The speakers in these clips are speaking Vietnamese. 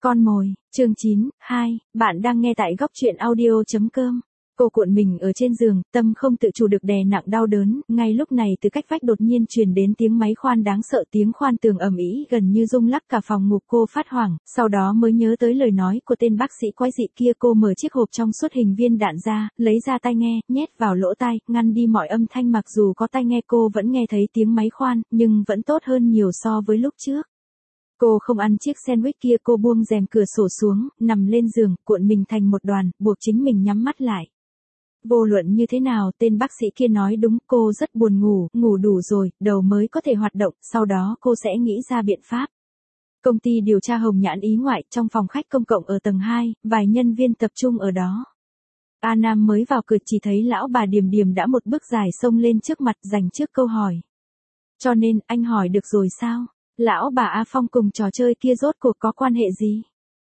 Con mồi, chương 9, 2, bạn đang nghe tại góc truyện audio.com. Cô cuộn mình ở trên giường, tâm không tự chủ được đè nặng đau đớn, ngay lúc này từ cách vách đột nhiên truyền đến tiếng máy khoan đáng sợ, tiếng khoan tường ầm ĩ gần như rung lắc cả phòng ngủ. Cô phát hoảng, sau đó mới nhớ tới lời nói của tên bác sĩ quái dị kia. Cô mở chiếc hộp trong suốt hình viên đạn ra, lấy ra tai nghe, nhét vào lỗ tai, ngăn đi mọi âm thanh. Mặc dù có tai nghe cô vẫn nghe thấy tiếng máy khoan, nhưng vẫn tốt hơn nhiều so với lúc trước. Cô không ăn chiếc sandwich kia, cô buông rèm cửa sổ xuống, nằm lên giường, cuộn mình thành một đoàn, buộc chính mình nhắm mắt lại. Vô luận như thế nào, tên bác sĩ kia nói đúng, cô rất buồn ngủ, ngủ đủ rồi, đầu mới có thể hoạt động, sau đó cô sẽ nghĩ ra biện pháp. Công ty điều tra Hồng Nhãn Ý Ngoại, trong phòng khách công cộng ở tầng 2, vài nhân viên tập trung ở đó. A Nam mới vào cửa chỉ thấy lão bà Điềm Điềm đã một bước dài xông lên trước mặt, dành trước câu hỏi. Cho nên, anh hỏi được rồi sao? Lão bà A Phong cùng trò chơi kia rốt cuộc có quan hệ gì?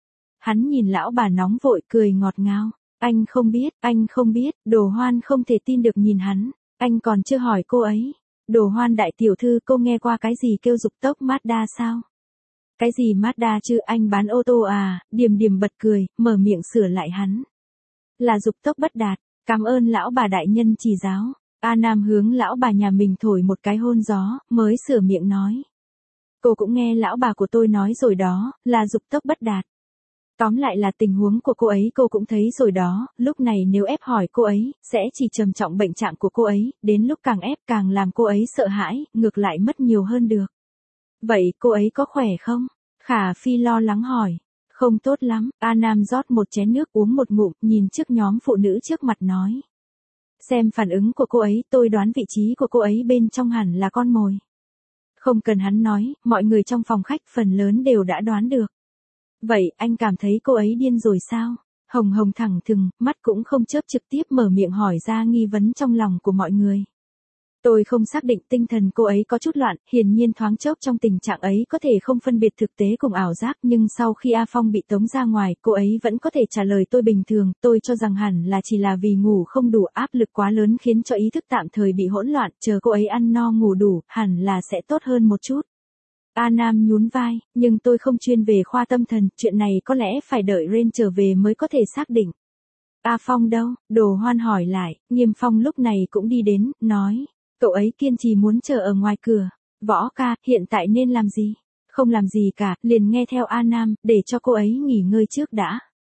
Hắn nhìn lão bà nóng vội, cười ngọt ngào. Anh không biết, Đồ Hoan không thể tin được nhìn hắn. Anh còn chưa hỏi cô ấy. Đồ Hoan đại tiểu thư, cô nghe qua cái gì kêu dục tốc Mazda sao? Cái gì Mazda chứ, anh bán ô tô à? Điềm Điềm bật cười, mở miệng sửa lại hắn. Là dục tốc bất đạt, cảm ơn lão bà đại nhân chỉ giáo. A Nam hướng lão bà nhà mình thổi một cái hôn gió, mới sửa miệng nói. Cô cũng nghe lão bà của tôi nói rồi đó, là dục tốc bất đạt. Tóm lại là tình huống của cô ấy cô cũng thấy rồi đó, lúc này nếu ép hỏi cô ấy, sẽ chỉ trầm trọng bệnh trạng của cô ấy, đến lúc càng ép càng làm cô ấy sợ hãi, ngược lại mất nhiều hơn được. Vậy cô ấy có khỏe không? Khả Phi lo lắng hỏi. Không tốt lắm, A Nam rót một chén nước uống một ngụm, nhìn trước nhóm phụ nữ trước mặt nói. Xem phản ứng của cô ấy, tôi đoán vị trí của cô ấy bên trong hẳn là con mồi. Không cần hắn nói, mọi người trong phòng khách phần lớn đều đã đoán được. Vậy, anh cảm thấy cô ấy điên rồi sao? Hồng Hồng thẳng thừng, mắt cũng không chớp trực tiếp mở miệng hỏi ra nghi vấn trong lòng của mọi người. Tôi không xác định tinh thần cô ấy có chút loạn, hiển nhiên thoáng chốc trong tình trạng ấy có thể không phân biệt thực tế cùng ảo giác, nhưng sau khi A Phong bị tống ra ngoài, cô ấy vẫn có thể trả lời tôi bình thường, tôi cho rằng hẳn là chỉ là vì ngủ không đủ, áp lực quá lớn khiến cho ý thức tạm thời bị hỗn loạn, chờ cô ấy ăn no ngủ đủ, hẳn là sẽ tốt hơn một chút. A Nam nhún vai, nhưng tôi không chuyên về khoa tâm thần, chuyện này có lẽ phải đợi Ren trở về mới có thể xác định. A Phong đâu? Đồ Hoan hỏi lại, Nghiêm Phong lúc này cũng đi đến, nói. Cậu ấy kiên trì muốn chờ ở ngoài cửa. Võ ca, hiện tại nên làm gì? Không làm gì cả, liền nghe theo A Nam, để cho cô ấy nghỉ ngơi trước đã.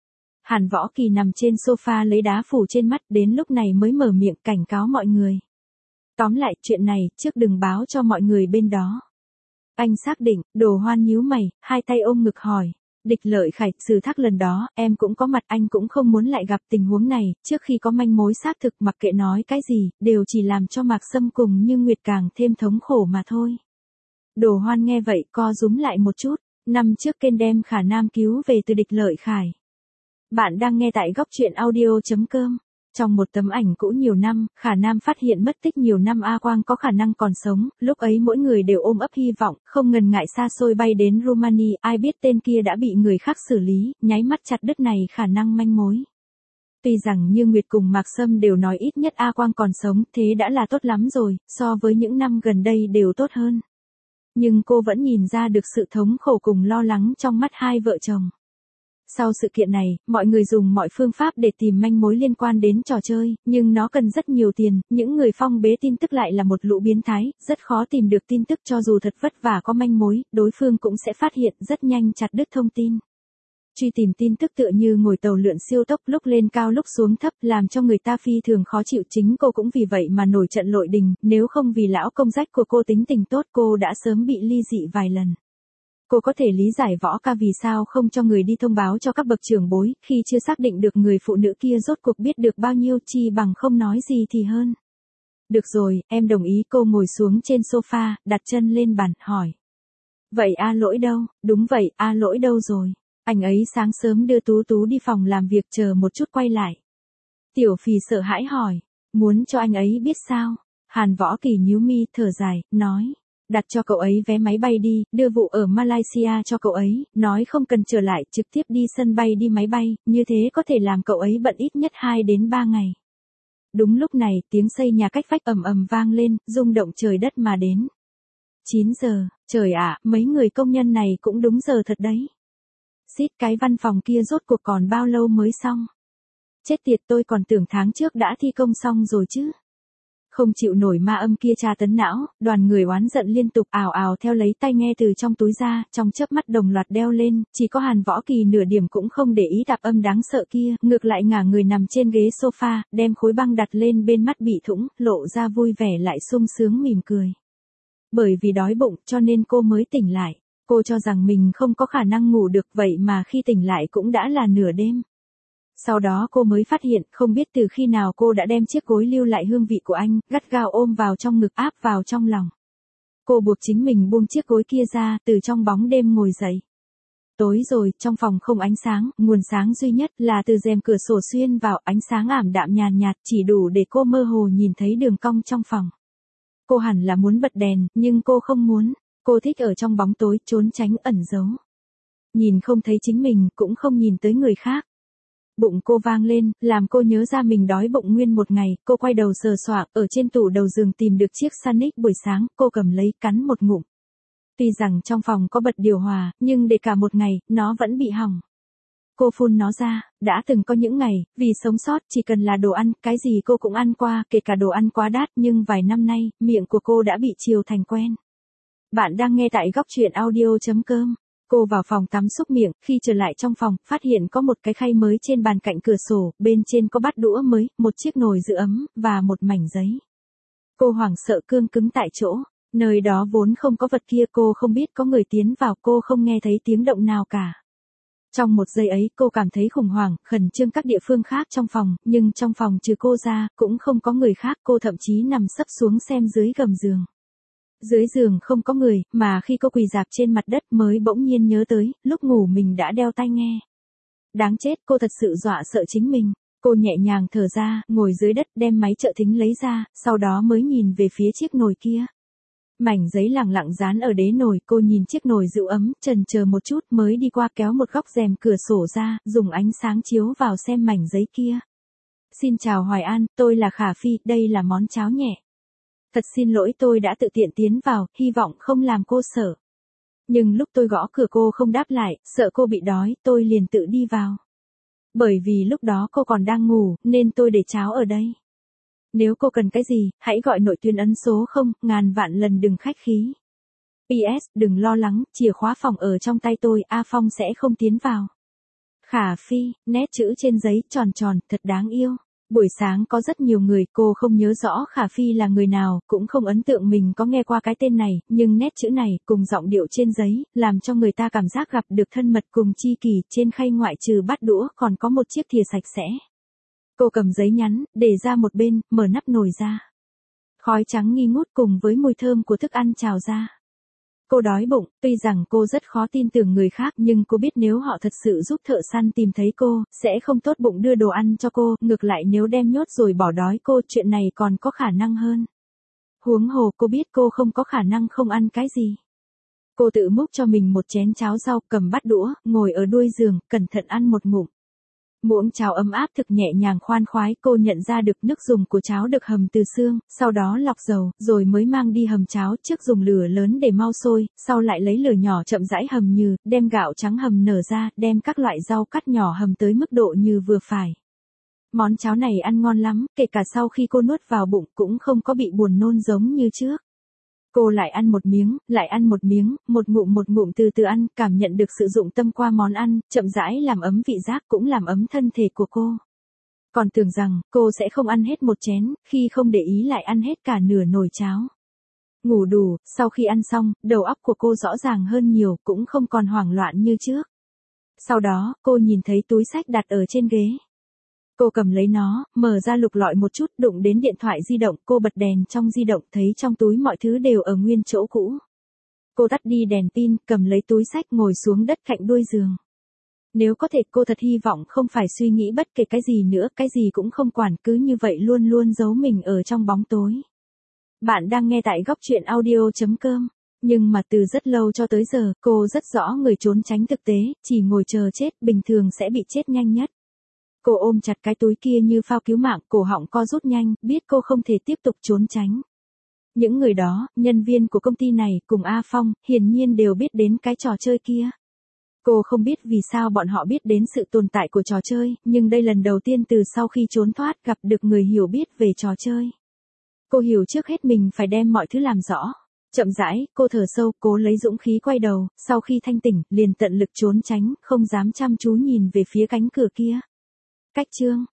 Hàn Võ Kỳ nằm trên sofa lấy đá phủ trên mắt, đến lúc này mới mở miệng cảnh cáo mọi người. Tóm lại, chuyện này, trước đừng báo cho mọi người bên đó. Anh xác định, Đồ Hoan nhíu mày, hai tay ôm ngực hỏi. Địch Lợi Khải, xử thác lần đó, em cũng có mặt, anh cũng không muốn lại gặp tình huống này, trước khi có manh mối xác thực mặc kệ nói cái gì, đều chỉ làm cho Mạc Sâm cùng Như Nguyệt càng thêm thống khổ mà thôi. Đồ Hoan nghe vậy, co rúm lại một chút, năm trước Kên đem Khả Nam cứu về từ Địch Lợi Khải. Bạn đang nghe tại góc truyện audio.com. Trong một tấm ảnh cũ nhiều năm, Khả Nam phát hiện mất tích nhiều năm A Quang có khả năng còn sống, lúc ấy mỗi người đều ôm ấp hy vọng, không ngần ngại xa xôi bay đến Romania, ai biết tên kia đã bị người khác xử lý, nháy mắt chặt đứt này khả năng manh mối. Tuy rằng Như Nguyệt cùng Mạc Sâm đều nói ít nhất A Quang còn sống, thế đã là tốt lắm rồi, so với những năm gần đây đều tốt hơn. Nhưng cô vẫn nhìn ra được sự thống khổ cùng lo lắng trong mắt hai vợ chồng. Sau sự kiện này, mọi người dùng mọi phương pháp để tìm manh mối liên quan đến trò chơi, nhưng nó cần rất nhiều tiền, những người phong bế tin tức lại là một lũ biến thái, rất khó tìm được tin tức cho dù thật vất vả có manh mối, đối phương cũng sẽ phát hiện rất nhanh chặt đứt thông tin. Truy tìm tin tức tựa như ngồi tàu lượn siêu tốc lúc lên cao lúc xuống thấp làm cho người ta phi thường khó chịu, chính cô cũng vì vậy mà nổi trận lội đình, nếu không vì lão công rách của cô tính tình tốt cô đã sớm bị ly dị vài lần. Cô có thể lý giải Võ ca vì sao không cho người đi thông báo cho các bậc trưởng bối, khi chưa xác định được người phụ nữ kia rốt cuộc biết được bao nhiêu chi bằng không nói gì thì hơn. Được rồi, em đồng ý. Cô ngồi xuống trên sofa, đặt chân lên bàn, hỏi. Vậy A Lỗi đâu? Đúng vậy, A Lỗi đâu rồi? Anh ấy sáng sớm đưa Tú Tú đi phòng làm việc, chờ một chút quay lại. Tiểu Phì sợ hãi hỏi. Muốn cho anh ấy biết sao? Hàn Võ Kỳ nhíu mi, thở dài, nói. Đặt cho cậu ấy vé máy bay đi, đưa vụ ở Malaysia cho cậu ấy, nói không cần trở lại, trực tiếp đi sân bay đi máy bay, như thế có thể làm cậu ấy bận ít nhất 2 đến 3 ngày. Đúng lúc này, tiếng xây nhà cách vách ầm ầm vang lên, rung động trời đất mà đến. 9 giờ, trời ạ, mấy người công nhân này cũng đúng giờ thật đấy. Xít, cái văn phòng kia rốt cuộc còn bao lâu mới xong? Chết tiệt, tôi còn tưởng tháng trước đã thi công xong rồi chứ. Không chịu nổi ma âm kia tra tấn não, đoàn người oán giận liên tục ào ào theo lấy tai nghe từ trong túi ra, trong chớp mắt đồng loạt đeo lên, chỉ có Hàn Võ Kỳ nửa điểm cũng không để ý tạp âm đáng sợ kia, ngược lại ngả người nằm trên ghế sofa, đem khối băng đặt lên bên mắt bị thủng, lộ ra vui vẻ lại sung sướng mỉm cười. Bởi vì đói bụng cho nên cô mới tỉnh lại, cô cho rằng mình không có khả năng ngủ được vậy mà khi tỉnh lại cũng đã là nửa đêm. Sau đó cô mới phát hiện, không biết từ khi nào cô đã đem chiếc gối lưu lại hương vị của anh, gắt gao ôm vào trong ngực áp vào trong lòng. Cô buộc chính mình buông chiếc gối kia ra, từ trong bóng đêm ngồi dậy. Tối rồi, trong phòng không ánh sáng, nguồn sáng duy nhất là từ rèm cửa sổ xuyên vào, ánh sáng ảm đạm nhàn nhạt, chỉ đủ để cô mơ hồ nhìn thấy đường cong trong phòng. Cô hẳn là muốn bật đèn, nhưng cô không muốn, cô thích ở trong bóng tối, trốn tránh ẩn giấu. Nhìn không thấy chính mình, cũng không nhìn tới người khác. Bụng cô vang lên, làm cô nhớ ra mình đói bụng nguyên một ngày, cô quay đầu sờ soạng, ở trên tủ đầu giường tìm được chiếc Sonic buổi sáng, cô cầm lấy, cắn một ngụm. Tuy rằng trong phòng có bật điều hòa, nhưng để cả một ngày, nó vẫn bị hỏng. Cô phun nó ra, đã từng có những ngày, vì sống sót chỉ cần là đồ ăn, cái gì cô cũng ăn qua, kể cả đồ ăn quá đắt, nhưng vài năm nay, miệng của cô đã bị chiều thành quen. Bạn đang nghe tại góc truyện audio.com. Cô vào phòng tắm xúc miệng, khi trở lại trong phòng, phát hiện có một cái khay mới trên bàn cạnh cửa sổ, bên trên có bát đũa mới, một chiếc nồi giữ ấm, và một mảnh giấy. Cô hoảng sợ cương cứng tại chỗ, nơi đó vốn không có vật kia, cô không biết có người tiến vào, cô không nghe thấy tiếng động nào cả. Trong một giây ấy, cô cảm thấy khủng hoảng, khẩn trương các địa phương khác trong phòng, nhưng trong phòng trừ cô ra, cũng không có người khác, cô thậm chí nằm sấp xuống xem dưới gầm giường. Dưới giường không có người, mà khi cô quỳ rạp trên mặt đất mới bỗng nhiên nhớ tới, lúc ngủ mình đã đeo tai nghe. Đáng chết, cô thật sự dọa sợ chính mình. Cô nhẹ nhàng thở ra, ngồi dưới đất đem máy trợ thính lấy ra, sau đó mới nhìn về phía chiếc nồi kia. Mảnh giấy lẳng lặng dán ở đế nồi, cô nhìn chiếc nồi giữ ấm, chần chờ một chút mới đi qua kéo một góc rèm cửa sổ ra, dùng ánh sáng chiếu vào xem mảnh giấy kia. Xin chào Hoài An, tôi là Khả Phi, đây là món cháo nhẹ. Thật xin lỗi tôi đã tự tiện tiến vào, hy vọng không làm cô sợ. Nhưng lúc tôi gõ cửa cô không đáp lại, sợ cô bị đói, tôi liền tự đi vào. Bởi vì lúc đó cô còn đang ngủ, nên tôi để cháo ở đây. Nếu cô cần cái gì, hãy gọi nội tuyến ấn số 0, ngàn vạn lần đừng khách khí. PS, đừng lo lắng, chìa khóa phòng ở trong tay tôi, A Phong sẽ không tiến vào. Khả Phi, nét chữ trên giấy tròn tròn, thật đáng yêu. Buổi sáng có rất nhiều người, cô không nhớ rõ Khả Phi là người nào, cũng không ấn tượng mình có nghe qua cái tên này, nhưng nét chữ này, cùng giọng điệu trên giấy, làm cho người ta cảm giác gặp được thân mật cùng chi kỷ. Trên khay ngoại trừ bát đũa, còn có một chiếc thìa sạch sẽ. Cô cầm giấy nhắn, để ra một bên, mở nắp nồi ra. Khói trắng nghi ngút cùng với mùi thơm của thức ăn trào ra. Cô đói bụng, tuy rằng cô rất khó tin tưởng người khác, nhưng cô biết nếu họ thật sự giúp thợ săn tìm thấy cô, sẽ không tốt bụng đưa đồ ăn cho cô, ngược lại nếu đem nhốt rồi bỏ đói cô, chuyện này còn có khả năng hơn. Huống hồ cô biết cô không có khả năng không ăn cái gì. Cô tự múc cho mình một chén cháo rau, cầm bát đũa, ngồi ở đuôi giường, cẩn thận ăn một ngụm. Muỗng cháo ấm áp thực nhẹ nhàng khoan khoái, cô nhận ra được nước dùng của cháo được hầm từ xương, sau đó lọc dầu, rồi mới mang đi hầm cháo, trước dùng lửa lớn để mau sôi, sau lại lấy lửa nhỏ chậm rãi hầm nhừ, đem gạo trắng hầm nở ra, đem các loại rau cắt nhỏ hầm tới mức độ như vừa phải. Món cháo này ăn ngon lắm, kể cả sau khi cô nuốt vào bụng cũng không có bị buồn nôn giống như trước. Cô lại ăn một miếng, lại ăn một miếng, một ngụm từ từ ăn, cảm nhận được sự dụng tâm qua món ăn, chậm rãi làm ấm vị giác cũng làm ấm thân thể của cô. Còn tưởng rằng, cô sẽ không ăn hết một chén, khi không để ý lại ăn hết cả nửa nồi cháo. Ngủ đủ, sau khi ăn xong, đầu óc của cô rõ ràng hơn nhiều, cũng không còn hoảng loạn như trước. Sau đó, cô nhìn thấy túi xách đặt ở trên ghế. Cô cầm lấy nó, mở ra lục lọi một chút, đụng đến điện thoại di động, cô bật đèn trong di động, thấy trong túi mọi thứ đều ở nguyên chỗ cũ. Cô tắt đi đèn pin, cầm lấy túi xách ngồi xuống đất cạnh đuôi giường. Nếu có thể cô thật hy vọng không phải suy nghĩ bất kể cái gì nữa, cái gì cũng không quản, cứ như vậy luôn luôn giấu mình ở trong bóng tối. Bạn đang nghe tại góc truyện audio.com. Nhưng mà từ rất lâu cho tới giờ, cô rất rõ người trốn tránh thực tế, chỉ ngồi chờ chết, bình thường sẽ bị chết nhanh nhất. Cô ôm chặt cái túi kia như phao cứu mạng, cổ họng co rút nhanh, biết cô không thể tiếp tục trốn tránh. Những người đó, nhân viên của công ty này, cùng A Phong, hiển nhiên đều biết đến cái trò chơi kia. Cô không biết vì sao bọn họ biết đến sự tồn tại của trò chơi, nhưng đây lần đầu tiên từ sau khi trốn thoát gặp được người hiểu biết về trò chơi. Cô hiểu trước hết mình phải đem mọi thứ làm rõ. Chậm rãi, cô thở sâu, cố lấy dũng khí quay đầu, sau khi thanh tỉnh, liền tận lực trốn tránh, không dám chăm chú nhìn về phía cánh cửa kia. Cách chương